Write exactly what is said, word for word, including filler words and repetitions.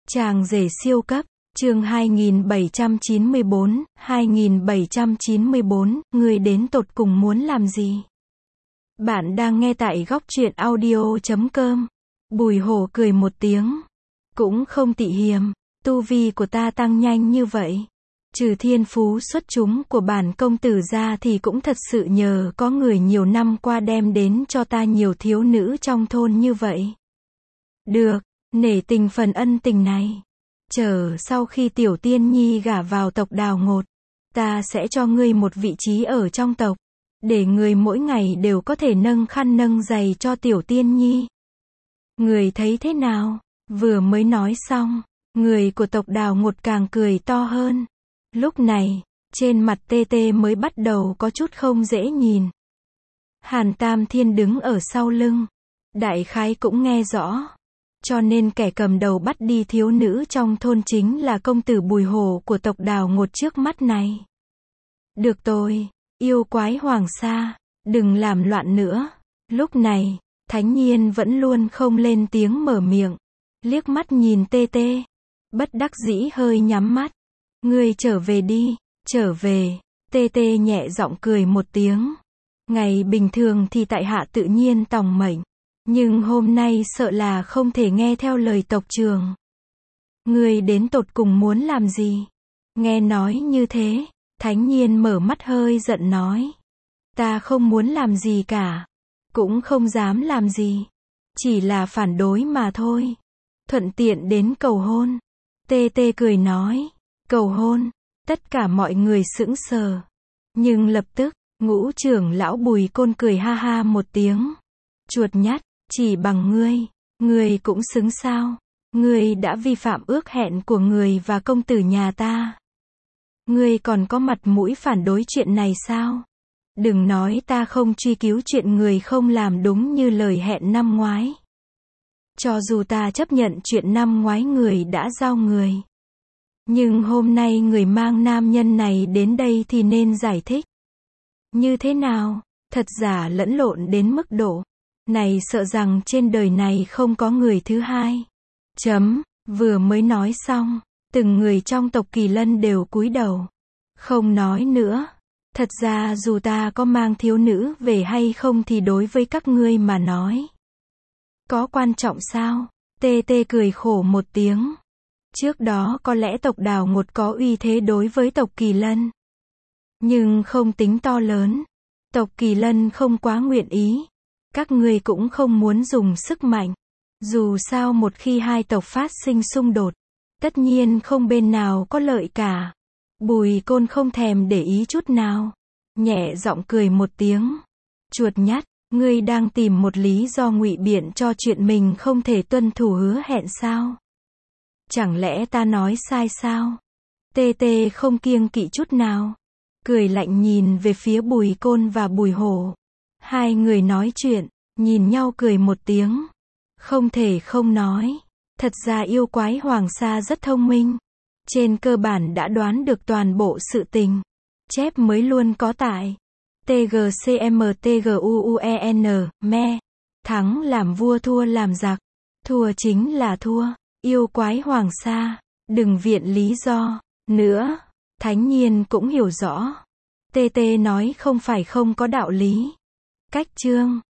Chàng rể siêu cấp, chương hai nghìn bảy trăm chín mươi bốn, hai nghìn bảy trăm chín mươi bốn, người đến tột cùng muốn làm gì? Bạn đang nghe tại góc truyện audio chấm com. Bùi Hổ cười một tiếng. Cũng không tị hiềm, tu vi của ta tăng nhanh như vậy. Trừ thiên phú xuất chúng của bản công tử ra thì cũng thật sự nhờ có người nhiều năm qua đem đến cho ta nhiều thiếu nữ trong thôn như vậy. Được, nể tình phần ân tình này. Chờ sau khi tiểu tiên nhi gả vào tộc Đào Ngột, ta sẽ cho ngươi một vị trí ở trong tộc, để người mỗi ngày đều có thể nâng khăn nâng giày cho tiểu tiên nhi. Người thấy thế nào? Vừa mới nói xong, người của tộc Đào Ngột càng cười to hơn. Lúc này, trên mặt Tê Tê mới bắt đầu có chút không dễ nhìn. Hàn Tam Thiên đứng ở sau lưng, đại khái cũng nghe rõ. Cho nên kẻ cầm đầu bắt đi thiếu nữ trong thôn chính là công tử Bùi Hổ của tộc Đào Ngột trước mắt này. Được tôi, yêu quái Hoàng Sa, đừng làm loạn nữa. Lúc này, Thánh Nhiên vẫn luôn không lên tiếng mở miệng, liếc mắt nhìn Tê Tê, bất đắc dĩ hơi nhắm mắt. Ngươi trở về đi, trở về. Tê Tê nhẹ giọng cười một tiếng. Ngày bình thường thì tại hạ tự nhiên tòng mệnh, nhưng hôm nay sợ là không thể nghe theo lời tộc trưởng. Ngươi đến tột cùng muốn làm gì? Nghe nói như thế, Thánh Nhiên mở mắt hơi giận nói. Ta không muốn làm gì cả, cũng không dám làm gì, chỉ là phản đối mà thôi. Thuận tiện đến cầu hôn. Tê Tê cười nói. Cầu hôn? Tất cả mọi người sững sờ. Nhưng lập tức, ngũ trưởng lão Bùi Côn cười ha ha một tiếng. Chuột nhắt, chỉ bằng ngươi, ngươi cũng xứng sao? Ngươi đã vi phạm ước hẹn của người và công tử nhà ta. Ngươi còn có mặt mũi phản đối chuyện này sao? Đừng nói ta không truy cứu chuyện người không làm đúng như lời hẹn năm ngoái. Cho dù ta chấp nhận chuyện năm ngoái người đã giao người, nhưng hôm nay người mang nam nhân này đến đây thì nên giải thích. Như thế nào? Thật giả lẫn lộn đến mức độ này sợ rằng trên đời này không có người thứ hai. Chấm, vừa mới nói xong, từng người trong tộc Kỳ Lân đều cúi đầu. Không nói nữa. Thật ra dù ta có mang thiếu nữ về hay không thì đối với các ngươi mà nói, có quan trọng sao? Tê Tê cười khổ một tiếng. Trước đó có lẽ tộc Đào Ngột có uy thế đối với tộc Kỳ Lân, nhưng không tính to lớn. Tộc Kỳ Lân không quá nguyện ý. Các ngươi cũng không muốn dùng sức mạnh. Dù sao một khi hai tộc phát sinh xung đột, tất nhiên không bên nào có lợi cả. Bùi Côn không thèm để ý chút nào, nhẹ giọng cười một tiếng. Chuột nhắt, ngươi đang tìm một lý do ngụy biện cho chuyện mình không thể tuân thủ hứa hẹn sao? Chẳng lẽ ta nói sai sao? Tê Tê không kiêng kỵ chút nào, cười lạnh nhìn về phía Bùi Côn và Bùi Hổ. Hai người nói chuyện, nhìn nhau cười một tiếng. Không thể không nói, thật ra yêu quái Hoàng Sa rất thông minh. Trên cơ bản đã đoán được toàn bộ sự tình. Chép mới luôn có tại tê giê xê em tê giê u u e en, me. Thắng làm vua thua làm giặc. Thua chính là thua. Yêu quái Hoàng Sa, đừng viện lý do nữa. Thánh Nhiên cũng hiểu rõ. Tê Tê nói không phải không có đạo lý. Cách chương